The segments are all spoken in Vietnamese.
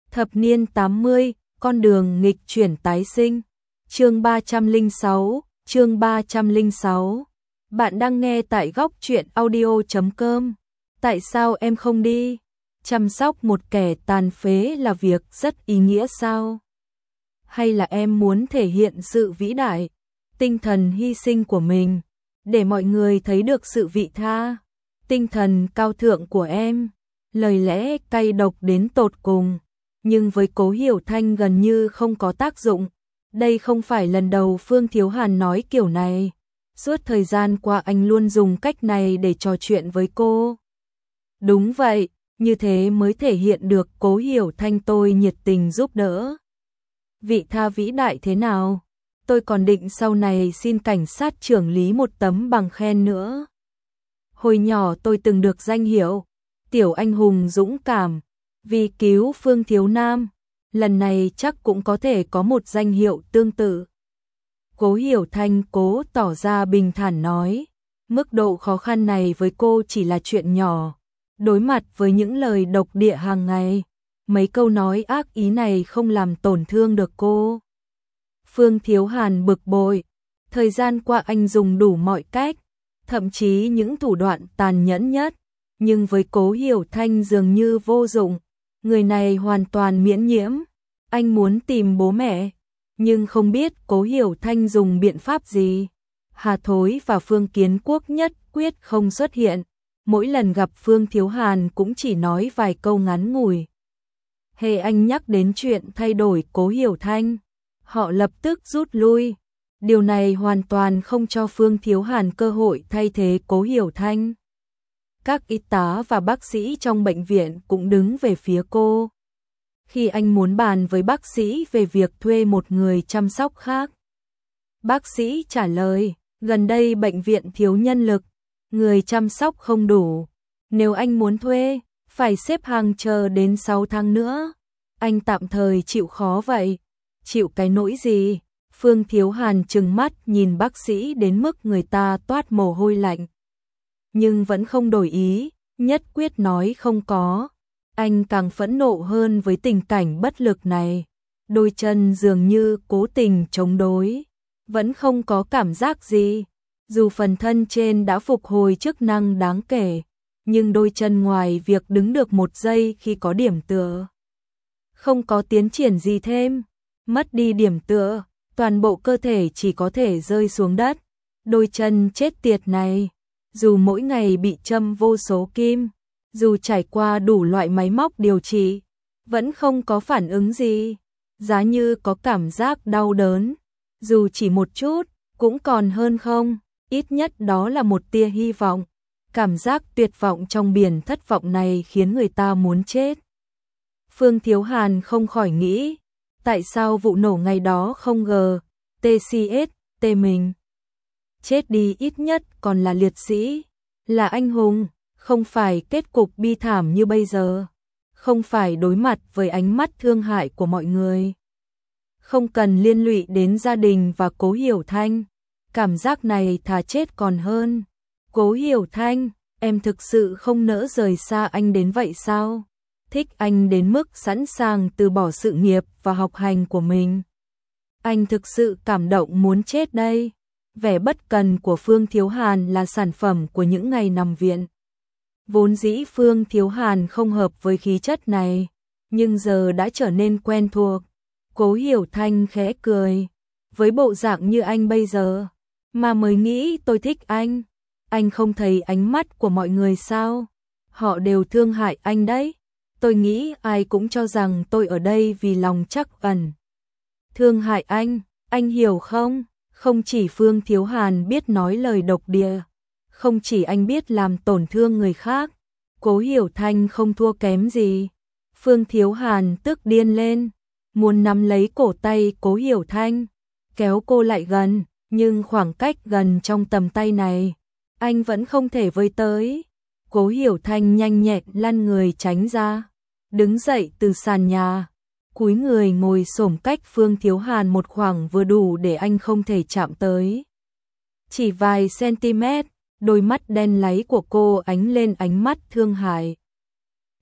Thập niên 80, con đường nghịch chuyển tái sinh. Chương 306, chương 306. Bạn đang nghe tại góc truyện audio.com. Tại sao em không đi? Chăm sóc một kẻ tàn phế là việc rất ý nghĩa sao? Hay là em muốn thể hiện sự vĩ đại, tinh thần hy sinh của mình, để mọi người thấy được sự vị tha, tinh thần cao thượng của em? Lời lẽ cay độc đến tột cùng, nhưng với Cố Hiểu Thanh gần như không có tác dụng. Đây không phải lần đầu Phương Thiếu Hàn nói kiểu này. Suốt thời gian qua anh luôn dùng cách này để trò chuyện với cô. Đúng vậy, như thế mới thể hiện được Cố Hiểu Thanh tôi nhiệt tình giúp đỡ. Vị tha vĩ đại thế nào? Tôi còn định sau này xin cảnh sát trưởng lý một tấm bằng khen nữa. Hồi nhỏ tôi từng được danh hiệu tiểu anh hùng dũng cảm vì cứu Phương Thiếu Nam. Lần này chắc cũng có thể có một danh hiệu tương tự. Cố Hiểu Thanh cố tỏ ra bình thản nói, mức độ khó khăn này với cô chỉ là chuyện nhỏ. Đối mặt với những lời độc địa hàng ngày, mấy câu nói ác ý này không làm tổn thương được cô. Phương Thiếu Hàn bực bội, thời gian qua anh dùng đủ mọi cách, thậm chí những thủ đoạn tàn nhẫn nhất, nhưng với Cố Hiểu Thanh dường như vô dụng. Người này hoàn toàn miễn nhiễm. Anh muốn tìm bố mẹ, nhưng không biết Cố Hiểu Thanh dùng biện pháp gì. Hà Thối và Phương Kiến Quốc nhất quyết không xuất hiện. Mỗi lần gặp Phương Thiếu Hàn cũng chỉ nói vài câu ngắn ngủi. Hễ anh nhắc đến chuyện thay đổi Cố Hiểu Thanh, họ lập tức rút lui. Điều này hoàn toàn không cho Phương Thiếu Hàn cơ hội thay thế Cố Hiểu Thanh. Các y tá và bác sĩ trong bệnh viện cũng đứng về phía cô. Khi anh muốn bàn với bác sĩ về việc thuê một người chăm sóc khác, bác sĩ trả lời, gần đây bệnh viện thiếu nhân lực, người chăm sóc không đủ. Nếu anh muốn thuê, phải xếp hàng chờ đến 6 tháng nữa. Anh tạm thời chịu khó vậy. Chịu cái nỗi gì? Phương Thiếu Hàn trừng mắt nhìn bác sĩ đến mức người ta toát mồ hôi lạnh. Nhưng vẫn không đổi ý, nhất quyết nói không có. Anh càng phẫn nộ hơn với tình cảnh bất lực này. Đôi chân dường như cố tình chống đối, vẫn không có cảm giác gì. Dù phần thân trên đã phục hồi chức năng đáng kể, nhưng đôi chân ngoài việc đứng được một giây khi có điểm tựa, không có tiến triển gì thêm. Mất đi điểm tựa, toàn bộ cơ thể chỉ có thể rơi xuống đất. Đôi chân chết tiệt này, dù mỗi ngày bị châm vô số kim, dù trải qua đủ loại máy móc điều trị, vẫn không có phản ứng gì. Giá như có cảm giác đau đớn, dù chỉ một chút, cũng còn hơn không. Ít nhất đó là một tia hy vọng. Cảm giác tuyệt vọng trong biển thất vọng này khiến người ta muốn chết. Phương Thiếu Hàn không khỏi nghĩ, tại sao vụ nổ ngày đó không TCS mình chết đi, ít nhất còn là liệt sĩ, là anh hùng, không phải kết cục bi thảm như bây giờ, không phải đối mặt với ánh mắt thương hại của mọi người, không cần liên lụy đến gia đình và Cố Hiểu Thanh. Cảm giác này thà chết còn hơn. Cố Hiểu Thanh, em thực sự không nỡ rời xa anh đến vậy sao? Thích anh đến mức sẵn sàng từ bỏ sự nghiệp và học hành của mình. Anh thực sự cảm động muốn chết đây. Vẻ bất cần của Phương Thiếu Hàn là sản phẩm của những ngày nằm viện. Vốn dĩ Phương Thiếu Hàn không hợp với khí chất này, nhưng giờ đã trở nên quen thuộc. Cố Hiểu Thanh khẽ cười. Với bộ dạng như anh bây giờ, mà mới nghĩ tôi thích anh. Anh không thấy ánh mắt của mọi người sao? Họ đều thương hại anh đấy. Tôi nghĩ ai cũng cho rằng tôi ở đây vì lòng trắc ẩn. Thương hại anh hiểu không? Không chỉ Phương Thiếu Hàn biết nói lời độc địa, không chỉ anh biết làm tổn thương người khác, Cố Hiểu Thanh không thua kém gì. Phương Thiếu Hàn tức điên lên, muốn nắm lấy cổ tay Cố Hiểu Thanh, kéo cô lại gần, nhưng khoảng cách gần trong tầm tay này, anh vẫn không thể với tới. Cố Hiểu Thanh nhanh nhẹn lăn người tránh ra, đứng dậy từ sàn nhà, cúi người ngồi xổm cách Phương Thiếu Hàn một khoảng vừa đủ để anh không thể chạm tới. Chỉ vài cm, đôi mắt đen láy của cô ánh lên ánh mắt thương hại.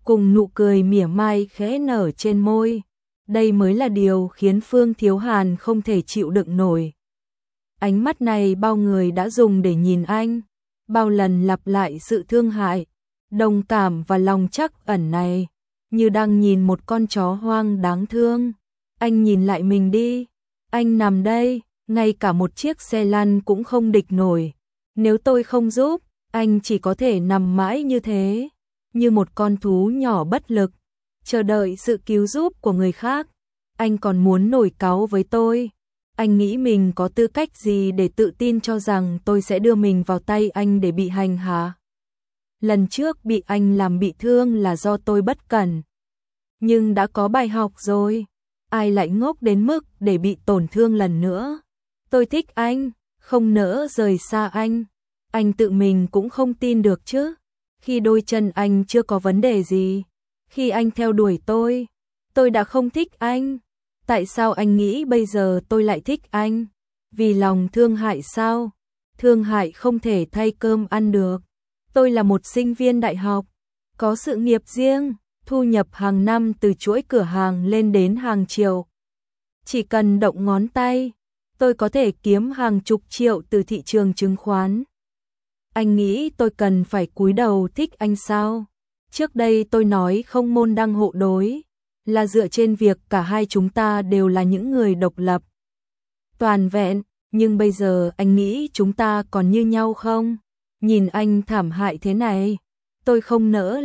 cùng nụ cười mỉa mai khẽ nở trên môi. Đây mới là điều khiến Phương Thiếu Hàn không thể chịu đựng nổi. Ánh mắt này bao người đã dùng để nhìn anh, bao lần lặp lại sự thương hại, đồng cảm và lòng trắc ẩn này, như đang nhìn một con chó hoang đáng thương. Anh nhìn lại mình đi, anh nằm đây, ngay cả một chiếc xe lăn cũng không địch nổi. Nếu tôi không giúp, anh chỉ có thể nằm mãi như thế, như một con thú nhỏ bất lực, chờ đợi sự cứu giúp của người khác. Anh còn muốn nổi cáu với tôi. Anh nghĩ mình có tư cách gì để tự tin cho rằng tôi sẽ đưa mình vào tay anh để bị hành hạ? Lần trước bị anh làm bị thương là do tôi bất cẩn. Nhưng đã có bài học rồi. Ai lại ngốc đến mức để bị tổn thương lần nữa? Tôi thích anh, không nỡ rời xa anh. Anh tự mình cũng không tin được chứ. Khi đôi chân anh chưa có vấn đề gì, khi anh theo đuổi tôi đã không thích anh. Tại sao anh nghĩ bây giờ tôi lại thích anh? Vì lòng thương hại sao? Thương hại không thể thay cơm ăn được. Tôi là một sinh viên đại học, có sự nghiệp riêng, thu nhập hàng năm từ chuỗi cửa hàng lên đến hàng triệu. Chỉ cần động ngón tay, tôi có thể kiếm hàng chục triệu từ thị trường chứng khoán. Anh nghĩ tôi cần phải cúi đầu thích anh sao? Trước đây tôi nói không môn đăng hộ đối, là dựa trên việc cả hai chúng ta đều là những người độc lập, toàn vẹn, nhưng bây giờ anh nghĩ chúng ta còn như nhau không? Nhìn anh thảm hại thế này, tôi không nỡ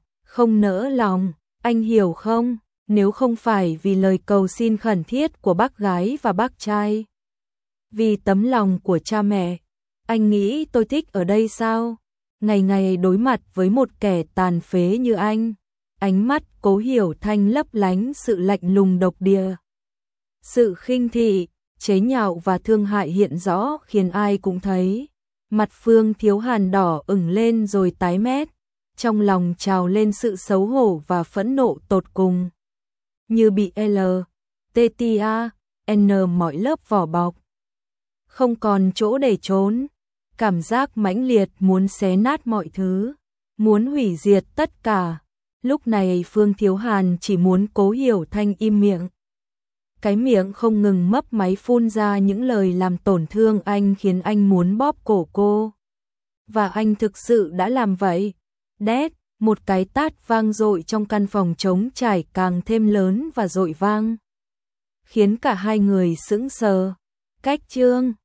lòng, anh hiểu không? Nếu không phải vì lời cầu xin khẩn thiết của bác gái và bác trai, vì tấm lòng của cha mẹ, anh nghĩ tôi thích ở đây sao? Ngày ngày đối mặt với một kẻ tàn phế như anh, ánh mắt Cố Hiểu Thanh lấp lánh sự lạnh lùng độc địa. Sự khinh thị, chế nhạo và thương hại hiện rõ khiến ai cũng thấy. Mặt Phương Thiếu Hàn đỏ ửng lên rồi tái mét, trong lòng trào lên sự xấu hổ và phẫn nộ tột cùng. Như bị N mọi lớp vỏ bọc. Không còn chỗ để trốn, cảm giác mãnh liệt muốn xé nát mọi thứ, muốn hủy diệt tất cả. Lúc này Phương Thiếu Hàn chỉ muốn Cố Hiểu Thanh im miệng. Cái miệng không ngừng mấp máy phun ra những lời làm tổn thương anh khiến anh muốn bóp cổ cô. Và anh thực sự đã làm vậy. Đét, một cái tát vang dội trong căn phòng trống trải càng thêm lớn và dội vang, khiến cả hai người sững sờ. Cách chương